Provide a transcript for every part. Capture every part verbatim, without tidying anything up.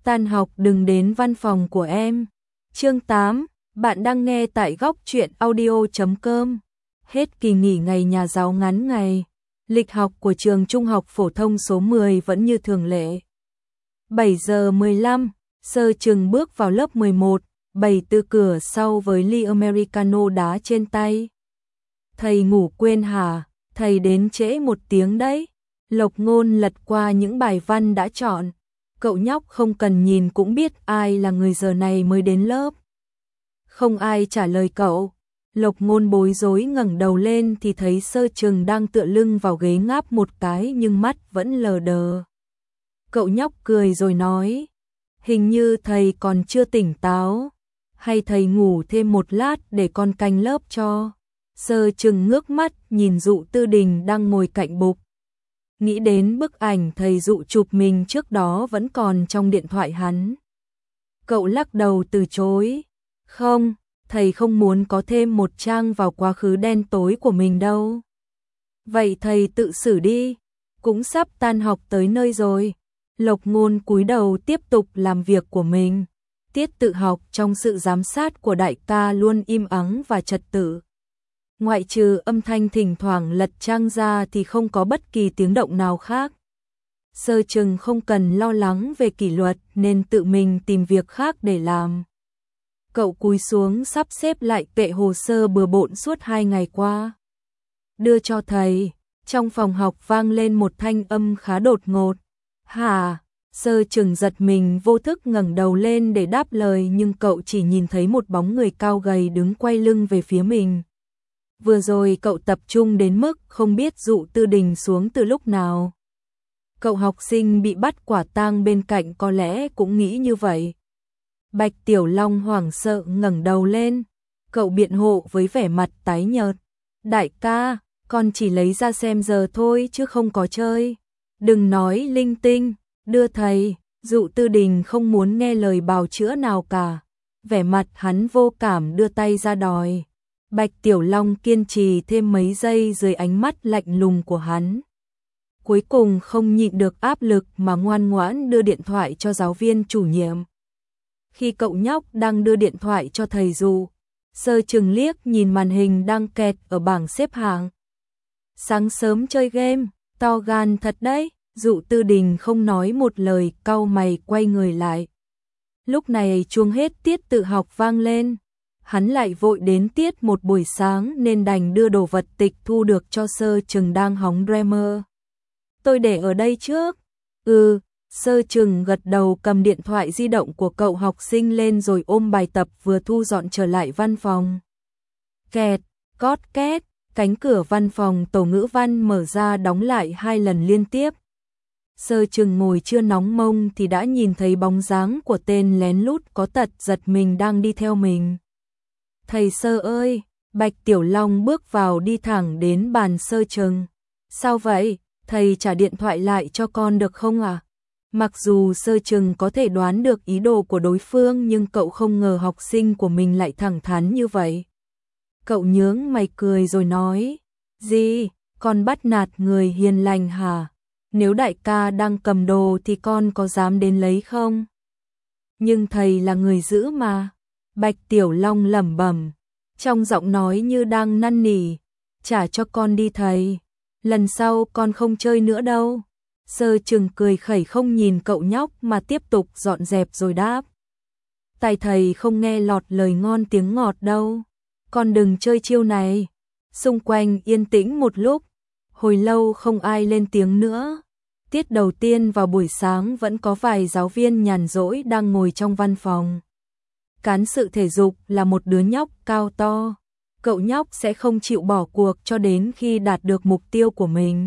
Tan học đừng đến văn phòng của em. Chương tám, bạn đang nghe tại góc truyện audio chấm com. Hết kỳ nghỉ ngày nhà giáo ngắn ngày, lịch học của trường Trung học phổ thông số mười vẫn như thường lệ. bảy giờ mười lăm, Sơ Trừng bước vào lớp mười một, bày từ cửa sau với ly Americano đá trên tay. Thầy ngủ quên hả? Thầy đến trễ một tiếng đấy. Lộc Ngôn lật qua những bài văn đã chọn. Cậu nhóc không cần nhìn cũng biết ai là người giờ này mới đến lớp. Không ai trả lời cậu. Lộc Ngôn bối rối ngẩng đầu lên thì thấy Sơ Trừng đang tựa lưng vào ghế ngáp một cái nhưng mắt vẫn lờ đờ. Cậu nhóc cười rồi nói, hình như thầy còn chưa tỉnh táo, hay thầy ngủ thêm một lát để con canh lớp cho. Sơ Trừng ngước mắt nhìn Dụ Tư Đình đang ngồi cạnh bục. Nghĩ đến bức ảnh thầy Dụ chụp mình trước đó vẫn còn trong điện thoại hắn. Cậu lắc đầu từ chối. Không, thầy không muốn có thêm một trang vào quá khứ đen tối của mình đâu. Vậy thầy tự xử đi, cũng sắp tan học tới nơi rồi. Lộc Ngôn cúi đầu tiếp tục làm việc của mình. Tiết tự học trong sự giám sát của đại ca luôn im ắng và trật tự. Ngoại trừ âm thanh thỉnh thoảng lật trang ra thì không có bất kỳ tiếng động nào khác. Sơ Trừng không cần lo lắng về kỷ luật nên tự mình tìm việc khác để làm. Cậu cúi xuống sắp xếp lại kệ hồ sơ bừa bộn suốt hai ngày qua. Đưa cho thầy. Trong phòng học vang lên một thanh âm khá đột ngột. Hả? Sơ Trừng giật mình vô thức ngẩng đầu lên để đáp lời nhưng cậu chỉ nhìn thấy một bóng người cao gầy đứng quay lưng về phía mình. Vừa rồi cậu tập trung đến mức không biết Dụ Tư Đình xuống từ lúc nào. Cậu học sinh bị bắt quả tang bên cạnh có lẽ cũng nghĩ như vậy. Bạch Tiểu Long hoảng sợ ngẩng đầu lên. Cậu biện hộ với vẻ mặt tái nhợt. Đại ca, con chỉ lấy ra xem giờ thôi chứ không có chơi. Đừng nói linh tinh, đưa thầy. Dụ Tư Đình không muốn nghe lời bào chữa nào cả. Vẻ mặt hắn vô cảm đưa tay ra đòi. Bạch Tiểu Long kiên trì thêm mấy giây dưới ánh mắt lạnh lùng của hắn. Cuối cùng không nhịn được áp lực mà ngoan ngoãn đưa điện thoại cho giáo viên chủ nhiệm. Khi cậu nhóc đang đưa điện thoại cho thầy Dụ, Sơ Trừng liếc nhìn màn hình đang kẹt ở bảng xếp hạng. Sáng sớm chơi game, to gan thật đấy. Dụ Tư Đình không nói một lời, cau mày quay người lại. Lúc này chuông hết tiết tự học vang lên. Hắn lại vội đến tiết một buổi sáng nên đành đưa đồ vật tịch thu được cho Sơ Trừng đang hóng Dreamer. Tôi để ở đây trước. Ừ, Sơ Trừng gật đầu cầm điện thoại di động của cậu học sinh lên rồi ôm bài tập vừa thu dọn trở lại văn phòng. Kẹt, cót két, cánh cửa văn phòng tổ ngữ văn mở ra đóng lại hai lần liên tiếp. Sơ Trừng ngồi chưa nóng mông thì đã nhìn thấy bóng dáng của tên lén lút có tật giật mình đang đi theo mình. Thầy Sơ ơi, Bạch Tiểu Long bước vào đi thẳng đến bàn Sơ Trừng. Sao vậy, thầy trả điện thoại lại cho con được không à? Mặc dù Sơ Trừng có thể đoán được ý đồ của đối phương nhưng cậu không ngờ học sinh của mình lại thẳng thắn như vậy. Cậu nhướng mày cười rồi nói, gì, con bắt nạt người hiền lành hả? Nếu đại ca đang cầm đồ thì con có dám đến lấy không? Nhưng thầy là người giữ mà. Bạch Tiểu Long lẩm bẩm, trong giọng nói như đang năn nỉ, trả cho con đi thầy, lần sau con không chơi nữa đâu. Sơ Trừng cười khẩy không nhìn cậu nhóc mà tiếp tục dọn dẹp rồi đáp. Tại thầy không nghe lọt lời ngon tiếng ngọt đâu, con đừng chơi chiêu này. Xung quanh yên tĩnh một lúc, hồi lâu không ai lên tiếng nữa. Tiết đầu tiên vào buổi sáng vẫn có vài giáo viên nhàn rỗi đang ngồi trong văn phòng. Cán sự thể dục là một đứa nhóc cao to. Cậu nhóc sẽ không chịu bỏ cuộc cho đến khi đạt được mục tiêu của mình.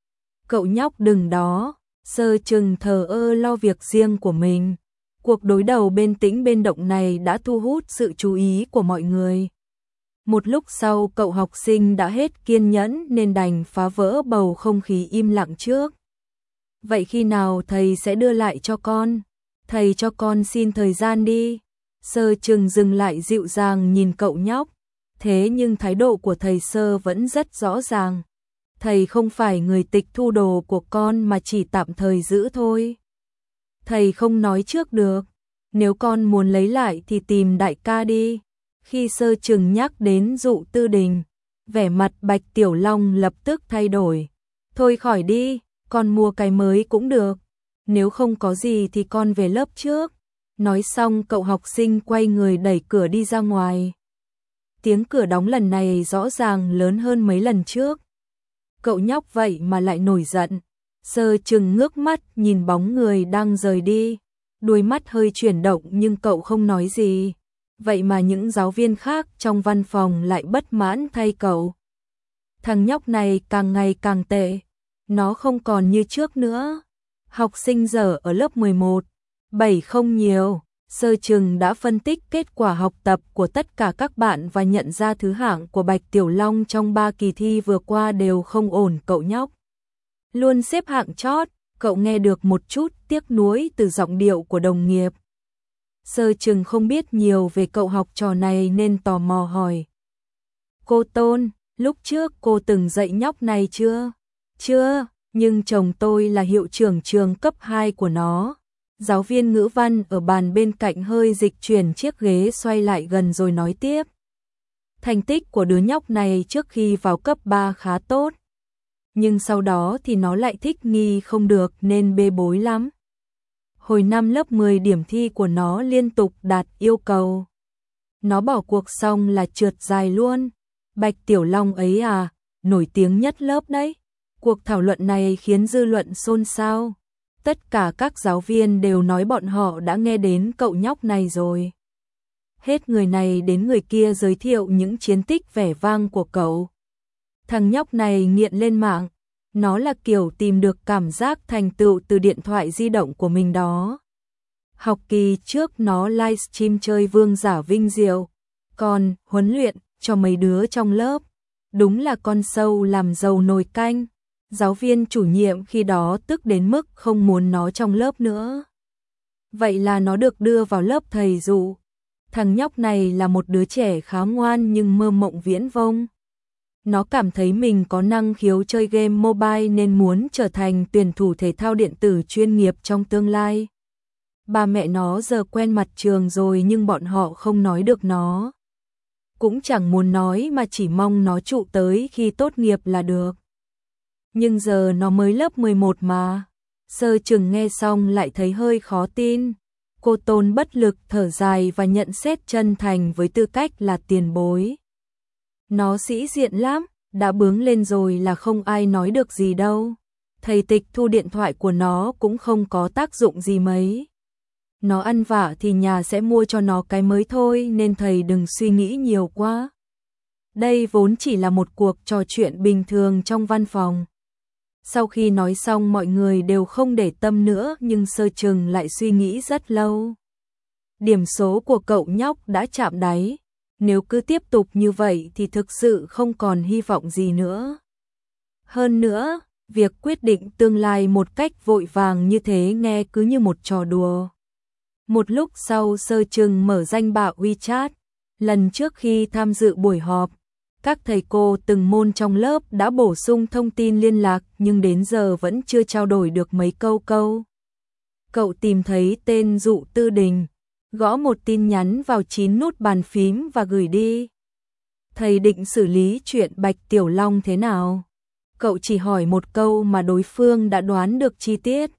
Cậu nhóc đừng đó. Sơ Trừng thờ ơ lo việc riêng của mình. Cuộc đối đầu bên tĩnh bên động này đã thu hút sự chú ý của mọi người. Một lúc sau cậu học sinh đã hết kiên nhẫn nên đành phá vỡ bầu không khí im lặng trước. Vậy khi nào thầy sẽ đưa lại cho con? Thầy cho con xin thời gian đi. Sơ Trừng dừng lại dịu dàng nhìn cậu nhóc. Thế nhưng thái độ của thầy Sơ vẫn rất rõ ràng. Thầy không phải người tịch thu đồ của con mà chỉ tạm thời giữ thôi. thầy không nói trước được. Nếu con muốn lấy lại thì tìm đại ca đi. Khi Sơ Trừng nhắc đến Dụ Tư Đình, vẻ mặt Bạch Tiểu Long lập tức thay đổi. Thôi khỏi đi, con mua cái mới cũng được. Nếu không có gì thì con về lớp trước. Nói xong cậu học sinh quay người đẩy cửa đi ra ngoài. Tiếng cửa đóng lần này rõ ràng lớn hơn mấy lần trước. Cậu nhóc vậy mà lại nổi giận. Sơ Trừng ngước mắt nhìn bóng người đang rời đi. Đuôi mắt hơi chuyển động nhưng cậu không nói gì. Vậy mà những giáo viên khác trong văn phòng lại bất mãn thay cậu. Thằng nhóc này càng ngày càng tệ. Nó không còn như trước nữa. Học sinh dở ở lớp mười một, bảy không nhiều. Sơ Trừng đã phân tích kết quả học tập của tất cả các bạn và nhận ra thứ hạng của Bạch Tiểu Long trong ba kỳ thi vừa qua đều không ổn. Cậu nhóc luôn xếp hạng chót. Cậu nghe được một chút tiếc nuối từ giọng điệu của đồng nghiệp. Sơ Trừng không biết nhiều về cậu học trò này nên tò mò hỏi. Cô Tôn, lúc trước cô từng dạy nhóc này chưa? Chưa, nhưng chồng tôi là hiệu trưởng trường cấp hai của nó. Giáo viên ngữ văn ở bàn bên cạnh hơi dịch chuyển chiếc ghế xoay lại gần rồi nói tiếp. Thành tích của đứa nhóc này trước khi vào cấp ba khá tốt. Nhưng sau đó thì nó lại thích nghi không được nên bê bối lắm. Hồi năm lớp mười điểm thi của nó liên tục đạt yêu cầu. Nó bỏ cuộc xong là trượt dài luôn. Bạch Tiểu Long ấy à, nổi tiếng nhất lớp đấy. Cuộc thảo luận này khiến dư luận xôn xao. Tất cả các giáo viên đều nói bọn họ đã nghe đến cậu nhóc này rồi. Hết người này đến người kia giới thiệu những chiến tích vẻ vang của cậu. Thằng nhóc này nghiện lên mạng. Nó là kiểu tìm được cảm giác thành tựu từ điện thoại di động của mình đó. Học kỳ trước nó livestream chơi vương giả vinh diệu. Còn huấn luyện cho mấy đứa trong lớp. Đúng là con sâu làm dầu nồi canh. Giáo viên chủ nhiệm khi đó tức đến mức không muốn nó trong lớp nữa. Vậy là nó được đưa vào lớp thầy Dụ. Thằng nhóc này là một đứa trẻ khá ngoan nhưng mơ mộng viễn vông. Nó cảm thấy mình có năng khiếu chơi game mobile nên muốn trở thành tuyển thủ thể thao điện tử chuyên nghiệp trong tương lai. Ba mẹ nó giờ quen mặt trường rồi nhưng bọn họ không nói được nó. Cũng chẳng muốn nói mà chỉ mong nó trụ tới khi tốt nghiệp là được. Nhưng giờ nó mới lớp mười một mà. Sơ Trừng nghe xong lại thấy hơi khó tin. Cô Tôn bất lực thở dài và nhận xét chân thành với tư cách là tiền bối. Nó sĩ diện lắm, đã bướng lên rồi là không ai nói được gì đâu. Thầy tịch thu điện thoại của nó cũng không có tác dụng gì mấy. Nó ăn vạ thì nhà sẽ mua cho nó cái mới thôi nên thầy đừng suy nghĩ nhiều quá. Đây vốn chỉ là một cuộc trò chuyện bình thường trong văn phòng. Sau khi nói xong mọi người đều không để tâm nữa nhưng Sơ Trừng lại suy nghĩ rất lâu. Điểm số của cậu nhóc đã chạm đáy. Nếu cứ tiếp tục như vậy thì thực sự không còn hy vọng gì nữa. Hơn nữa, việc quyết định tương lai một cách vội vàng như thế nghe cứ như một trò đùa. Một lúc sau Sơ Trừng mở danh bạ WeChat. Lần trước khi tham dự buổi họp, các thầy cô từng môn trong lớp đã bổ sung thông tin liên lạc nhưng đến giờ vẫn chưa trao đổi được mấy câu câu. Cậu tìm thấy tên Dụ Tư Đình, gõ một tin nhắn vào chín nút bàn phím và gửi đi. Thầy định xử lý chuyện Bạch Tiểu Long thế nào? Cậu chỉ hỏi một câu mà đối phương đã đoán được chi tiết.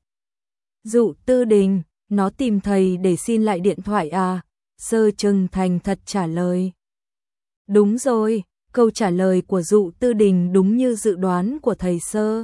Dụ Tư Đình, nó tìm thầy để xin lại điện thoại à? Sơ Trừng thành thật trả lời. Đúng rồi, câu trả lời của Dụ Tư Đình đúng như dự đoán của thầy Sơ.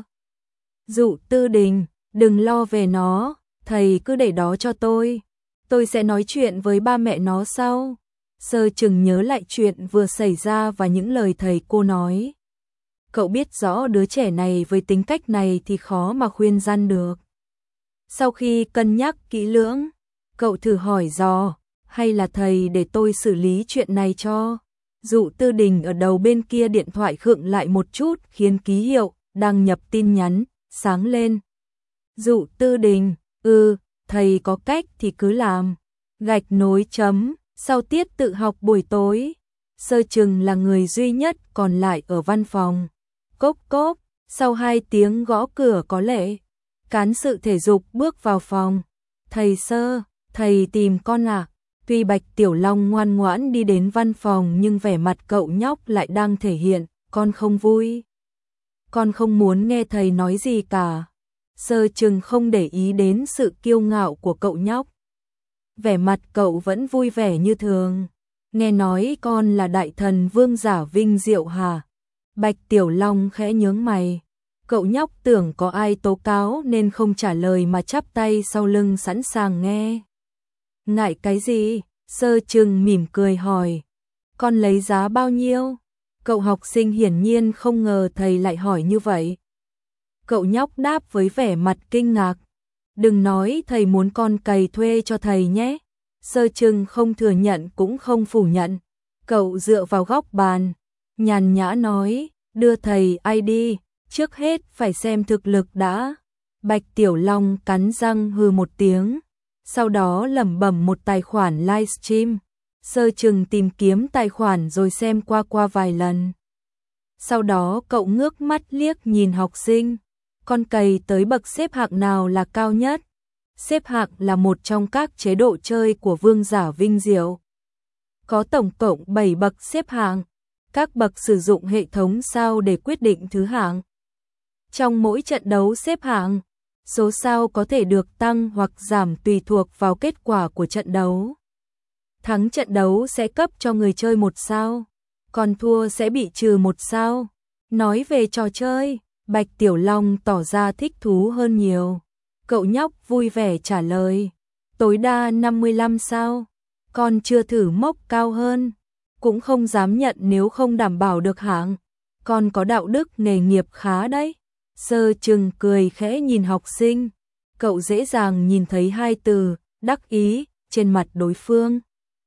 Dụ Tư Đình, đừng lo về nó, thầy cứ để đó cho tôi. Tôi sẽ nói chuyện với ba mẹ nó sau. Sơ Trừng nhớ lại chuyện vừa xảy ra và những lời thầy cô nói. Cậu biết rõ đứa trẻ này với tính cách này thì khó mà khuyên răn được. Sau khi cân nhắc kỹ lưỡng, cậu thử hỏi dò, hay là thầy để tôi xử lý chuyện này cho? Dụ Tư Đình ở đầu bên kia điện thoại khựng lại một chút khiến ký hiệu đăng nhập tin nhắn sáng lên. Dụ Tư Đình, ừ, thầy có cách thì cứ làm. Gạch nối chấm, sau tiết tự học buổi tối. Sơ Trừng là người duy nhất còn lại ở văn phòng. Cốp cốp, sau hai tiếng gõ cửa có lệ. Cán sự thể dục bước vào phòng. Thầy Sơ, thầy tìm con à? Tuy Bạch Tiểu Long ngoan ngoãn đi đến văn phòng nhưng vẻ mặt cậu nhóc lại đang thể hiện, con không vui. Con không muốn nghe thầy nói gì cả. Sơ Trừng không để ý đến sự kiêu ngạo của cậu nhóc. Vẻ mặt cậu vẫn vui vẻ như thường. Nghe nói con là đại thần vương giả vinh diệu hả? Bạch Tiểu Long khẽ nhướng mày. Cậu nhóc tưởng có ai tố cáo nên không trả lời mà chắp tay sau lưng sẵn sàng nghe. Ngại cái gì? Sơ Trừng mỉm cười hỏi. Con lấy giá bao nhiêu? Cậu học sinh hiển nhiên không ngờ thầy lại hỏi như vậy. Cậu nhóc đáp với vẻ mặt kinh ngạc. Đừng nói thầy muốn con cày thuê cho thầy nhé. Sơ Trừng không thừa nhận cũng không phủ nhận. Cậu dựa vào góc bàn, nhàn nhã nói, đưa thầy i đê, trước hết phải xem thực lực đã. Bạch Tiểu Long cắn răng hừ một tiếng, sau đó lẩm bẩm một tài khoản livestream. Sơ Trừng tìm kiếm tài khoản rồi xem qua qua vài lần. Sau đó cậu ngước mắt liếc nhìn học sinh. Con cày tới bậc xếp hạng nào là cao nhất? Xếp hạng là một trong các chế độ chơi của vương giả vinh diệu. Có tổng cộng bảy bậc xếp hạng. Các bậc sử dụng hệ thống sao để quyết định thứ hạng. Trong mỗi trận đấu xếp hạng, số sao có thể được tăng hoặc giảm tùy thuộc vào kết quả của trận đấu. Thắng trận đấu sẽ cấp cho người chơi một sao, còn thua sẽ bị trừ một sao. Nói về trò chơi, Bạch Tiểu Long tỏ ra thích thú hơn nhiều. Cậu nhóc vui vẻ trả lời, tối đa năm mươi lăm sao, con chưa thử mốc cao hơn, cũng không dám nhận nếu không đảm bảo được hạng. Con có đạo đức nghề nghiệp khá đấy. Sơ Trừng cười khẽ nhìn học sinh, cậu dễ dàng nhìn thấy hai từ đắc ý trên mặt đối phương.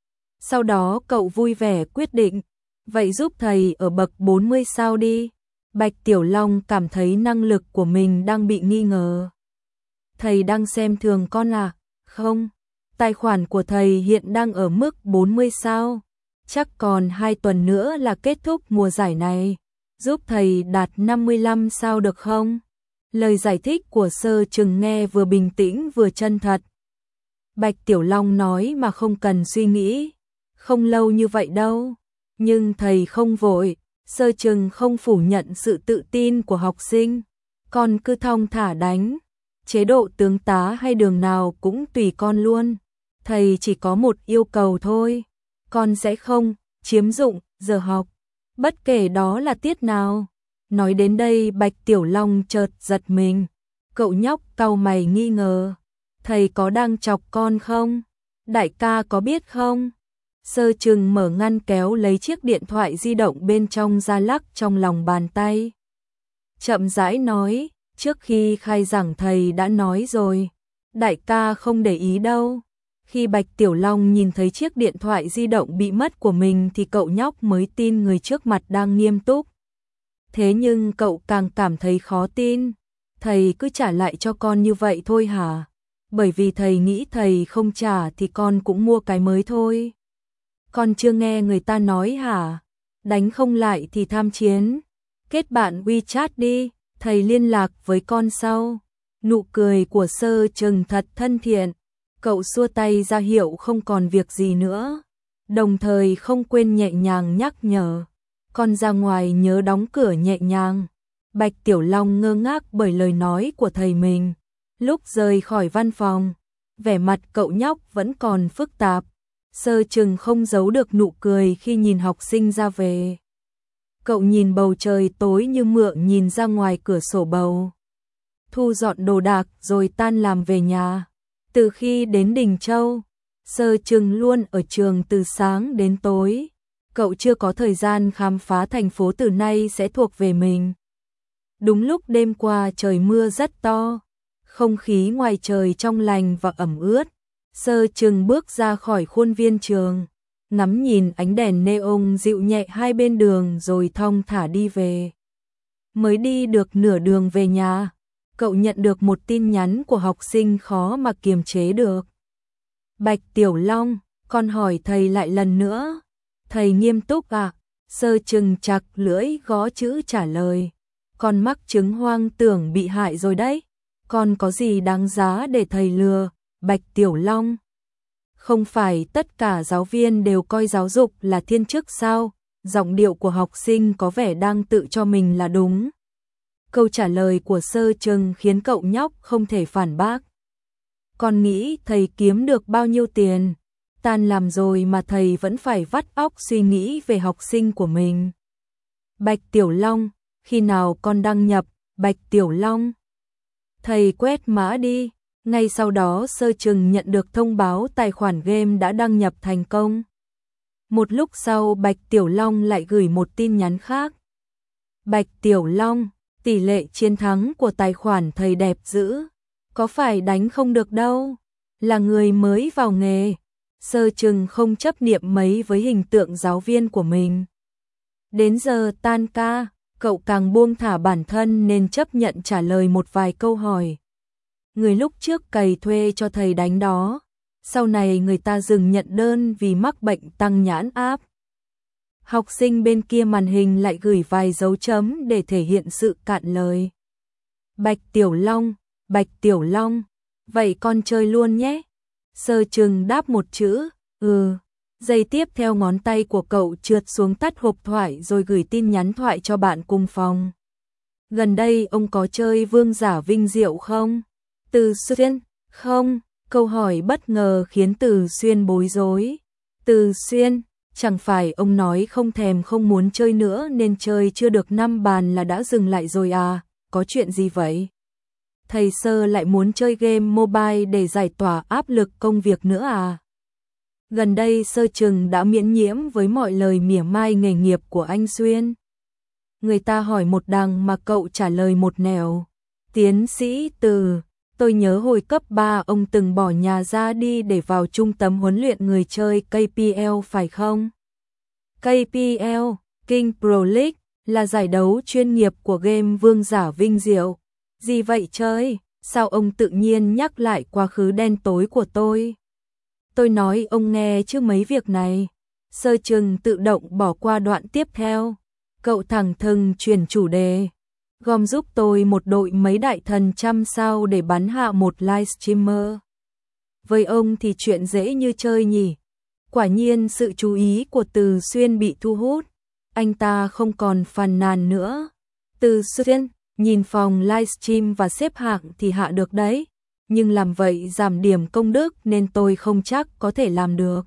Sau đó cậu vui vẻ quyết định, vậy giúp thầy ở bậc bốn mươi sao đi. Bạch Tiểu Long cảm thấy năng lực của mình đang bị nghi ngờ. Thầy đang xem thường con à? Không, tài khoản của thầy hiện đang ở mức bốn mươi sao. Chắc còn hai tuần nữa là kết thúc mùa giải này. Giúp thầy đạt năm mươi lăm sao được không? Lời giải thích của Sơ Trừng nghe vừa bình tĩnh vừa chân thật. Bạch Tiểu Long nói mà không cần suy nghĩ. Không lâu như vậy đâu. Nhưng thầy không vội. Sơ Trừng không phủ nhận sự tự tin của học sinh. Con cứ thong thả đánh. Chế độ tướng tá hay đường nào cũng tùy con luôn. Thầy chỉ có một yêu cầu thôi. Con sẽ không chiếm dụng giờ học, bất kể đó là tiết nào. Nói đến đây Bạch Tiểu Long chợt giật mình. Cậu nhóc cau mày nghi ngờ. Thầy có đang chọc con không? Đại ca có biết không? Sơ Trừng mở ngăn kéo lấy chiếc điện thoại di động bên trong ra lắc trong lòng bàn tay. Chậm rãi nói, trước khi khai giảng thầy đã nói rồi. Đại ca không để ý đâu. Khi Bạch Tiểu Long nhìn thấy chiếc điện thoại di động bị mất của mình thì cậu nhóc mới tin người trước mặt đang nghiêm túc. Thế nhưng cậu càng cảm thấy khó tin. Thầy cứ trả lại cho con như vậy thôi hả? Bởi vì thầy nghĩ thầy không trả thì con cũng mua cái mới thôi. Con chưa nghe người ta nói hả? Đánh không lại thì tham chiến. Kết bạn WeChat đi, thầy liên lạc với con sau. Nụ cười của Sơ Trừng thật thân thiện. Cậu xua tay ra hiệu không còn việc gì nữa. Đồng thời không quên nhẹ nhàng nhắc nhở. Con ra ngoài nhớ đóng cửa nhẹ nhàng. Bạch Tiểu Long ngơ ngác bởi lời nói của thầy mình. Lúc rời khỏi văn phòng, vẻ mặt cậu nhóc vẫn còn phức tạp. Sơ Trừng không giấu được nụ cười khi nhìn học sinh ra về. Cậu nhìn bầu trời tối như mượn nhìn ra ngoài cửa sổ bầu. Thu dọn đồ đạc rồi tan làm về nhà. Từ khi đến Đình Châu, Sơ Trừng luôn ở trường từ sáng đến tối. Cậu chưa có thời gian khám phá thành phố từ nay sẽ thuộc về mình. Đúng lúc đêm qua trời mưa rất to, không khí ngoài trời trong lành và ẩm ướt. Sơ Trừng bước ra khỏi khuôn viên trường, ngắm nhìn ánh đèn neon dịu nhẹ hai bên đường rồi thong thả đi về. Mới đi được nửa đường về nhà, cậu nhận được một tin nhắn của học sinh khó mà kiềm chế được. Bạch Tiểu Long, con hỏi thầy lại lần nữa. Thầy nghiêm túc à? Sơ Trừng chặt lưỡi gõ chữ trả lời. Con mắc chứng hoang tưởng bị hại rồi đấy. Con có gì đáng giá để thầy lừa? Bạch Tiểu Long. Không phải tất cả giáo viên đều coi giáo dục là thiên chức sao? Giọng điệu của học sinh có vẻ đang tự cho mình là đúng. Câu trả lời của Sơ Trừng khiến cậu nhóc không thể phản bác. Con nghĩ thầy kiếm được bao nhiêu tiền? Tan làm rồi mà thầy vẫn phải vắt óc suy nghĩ về học sinh của mình. Bạch Tiểu Long, khi nào con đăng nhập? Bạch Tiểu Long. Thầy quét mã đi. Ngay sau đó Sơ Trừng nhận được thông báo tài khoản game đã đăng nhập thành công. Một lúc sau Bạch Tiểu Long lại gửi một tin nhắn khác. Bạch Tiểu Long, tỷ lệ chiến thắng của tài khoản thầy đẹp dữ. Có phải đánh không được đâu. Là người mới vào nghề. Sơ Trừng không chấp niệm mấy với hình tượng giáo viên của mình. Đến giờ tan ca, cậu càng buông thả bản thân nên chấp nhận trả lời một vài câu hỏi. Người lúc trước cày thuê cho thầy đánh đó, sau này người ta dừng nhận đơn vì mắc bệnh tăng nhãn áp. Học sinh bên kia màn hình lại gửi vài dấu chấm để thể hiện sự cạn lời. Bạch Tiểu Long, Bạch Tiểu Long, vậy con chơi luôn nhé. Sơ Trừng đáp một chữ, ừ. Giây tiếp theo ngón tay của cậu trượt xuống tắt hộp thoại rồi gửi tin nhắn thoại cho bạn cùng phòng. Gần đây ông có chơi Vương Giả Vinh Diệu không? Từ Xuyên, không. Câu hỏi bất ngờ khiến Từ Xuyên bối rối. Từ Xuyên, chẳng phải ông nói không thèm không muốn chơi nữa nên chơi chưa được năm bàn là đã dừng lại rồi à? Có chuyện gì vậy? Thầy Sơ lại muốn chơi game mobile để giải tỏa áp lực công việc nữa à? Gần đây Sơ Trừng đã miễn nhiễm với mọi lời mỉa mai nghề nghiệp của anh Xuyên. Người ta hỏi một đằng mà cậu trả lời một nẻo. Tiến sĩ Từ, tôi nhớ hồi cấp ba ông từng bỏ nhà ra đi để vào trung tâm huấn luyện người chơi K P L phải không? K P L, King Pro League, là giải đấu chuyên nghiệp của game Vương Giả Vinh Diệu. Gì vậy chơi? Sao ông tự nhiên nhắc lại quá khứ đen tối của tôi? Tôi nói ông nghe chứ mấy việc này. Sơ Trừng tự động bỏ qua đoạn tiếp theo. Cậu thẳng thừng chuyển chủ đề. Gom giúp tôi một đội mấy đại thần trăm sao để bắn hạ một livestreamer. Với ông thì chuyện dễ như chơi nhỉ. Quả nhiên sự chú ý của Từ Xuyên bị thu hút. Anh ta không còn phàn nàn nữa. Từ Xuyên, nhìn phòng livestream và xếp hạng thì hạ được đấy. Nhưng làm vậy giảm điểm công đức nên tôi không chắc có thể làm được.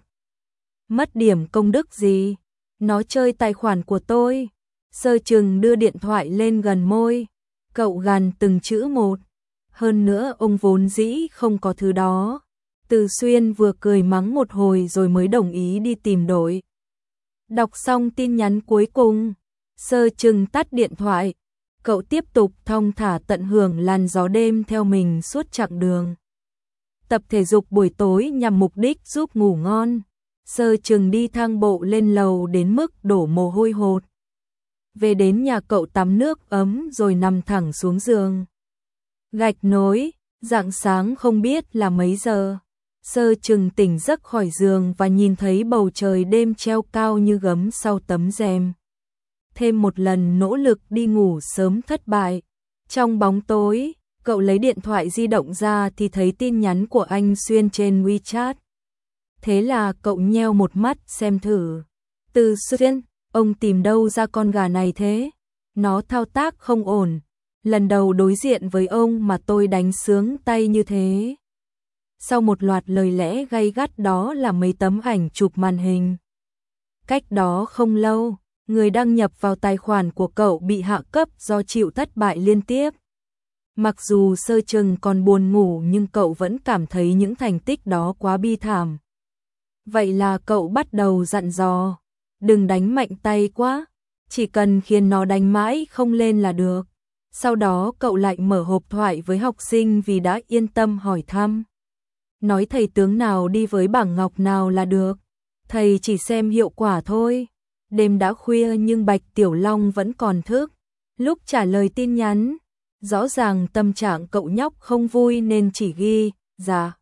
Mất điểm công đức gì? Nó chơi tài khoản của tôi. Sơ Trừng đưa điện thoại lên gần môi. Cậu gằn từng chữ một. Hơn nữa ông vốn dĩ không có thứ đó. Từ Xuyên vừa cười mắng một hồi rồi mới đồng ý đi tìm đội. Đọc xong tin nhắn cuối cùng, Sơ Trừng tắt điện thoại. Cậu tiếp tục thong thả tận hưởng làn gió đêm theo mình suốt chặng đường. Tập thể dục buổi tối nhằm mục đích giúp ngủ ngon. Sơ Trừng đi thang bộ lên lầu đến mức đổ mồ hôi hột. Về đến nhà cậu tắm nước ấm rồi nằm thẳng xuống giường. Gạch nối, rạng sáng không biết là mấy giờ. Sơ Trừng tỉnh giấc khỏi giường và nhìn thấy bầu trời đêm treo cao như gấm sau tấm rèm. Thêm một lần nỗ lực đi ngủ sớm thất bại. Trong bóng tối, cậu lấy điện thoại di động ra thì thấy tin nhắn của anh Xuyên trên WeChat. Thế là cậu nheo một mắt xem thử. Từ Xuyên, ông tìm đâu ra con gà này thế? Nó thao tác không ổn. Lần đầu đối diện với ông mà tôi đánh sướng tay như thế. Sau một loạt lời lẽ gay gắt đó là mấy tấm ảnh chụp màn hình. Cách đó không lâu, người đăng nhập vào tài khoản của cậu bị hạ cấp do chịu thất bại liên tiếp. Mặc dù Sơ Trừng còn buồn ngủ nhưng cậu vẫn cảm thấy những thành tích đó quá bi thảm. Vậy là cậu bắt đầu dặn dò, đừng đánh mạnh tay quá, chỉ cần khiến nó đánh mãi không lên là được. Sau đó cậu lại mở hộp thoại với học sinh vì đã yên tâm hỏi thăm. Nói thầy tướng nào đi với bảng ngọc nào là được, thầy chỉ xem hiệu quả thôi. Đêm đã khuya nhưng Bạch Tiểu Long vẫn còn thức. Lúc trả lời tin nhắn, rõ ràng tâm trạng cậu nhóc không vui nên chỉ ghi dạ.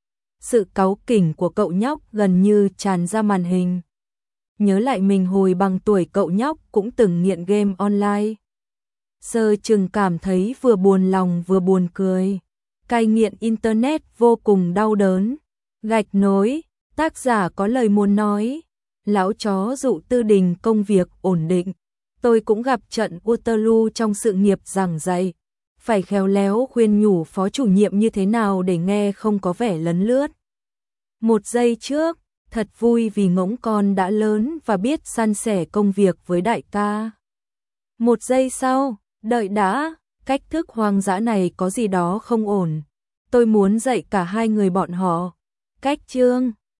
Sự cáu kỉnh của cậu nhóc gần như tràn ra màn hình. Nhớ lại mình hồi bằng tuổi cậu nhóc cũng từng nghiện game online. Sơ Trừng cảm thấy vừa buồn lòng vừa buồn cười. cai nghiện Internet vô cùng đau đớn. Gạch nối, tác giả có lời muốn nói. Lão chó dụ Tư Đình công việc ổn định. Tôi cũng gặp trận Waterloo trong sự nghiệp giảng dạy. Phải khéo léo khuyên nhủ phó chủ nhiệm như thế nào để nghe không có vẻ lấn lướt. Một giây trước, thật vui vì ngỗng con đã lớn và biết san sẻ công việc với đại ca. Một giây sau, đợi đã, cách thức hoang dã này có gì đó không ổn. Tôi muốn dạy cả hai người bọn họ. Cách chương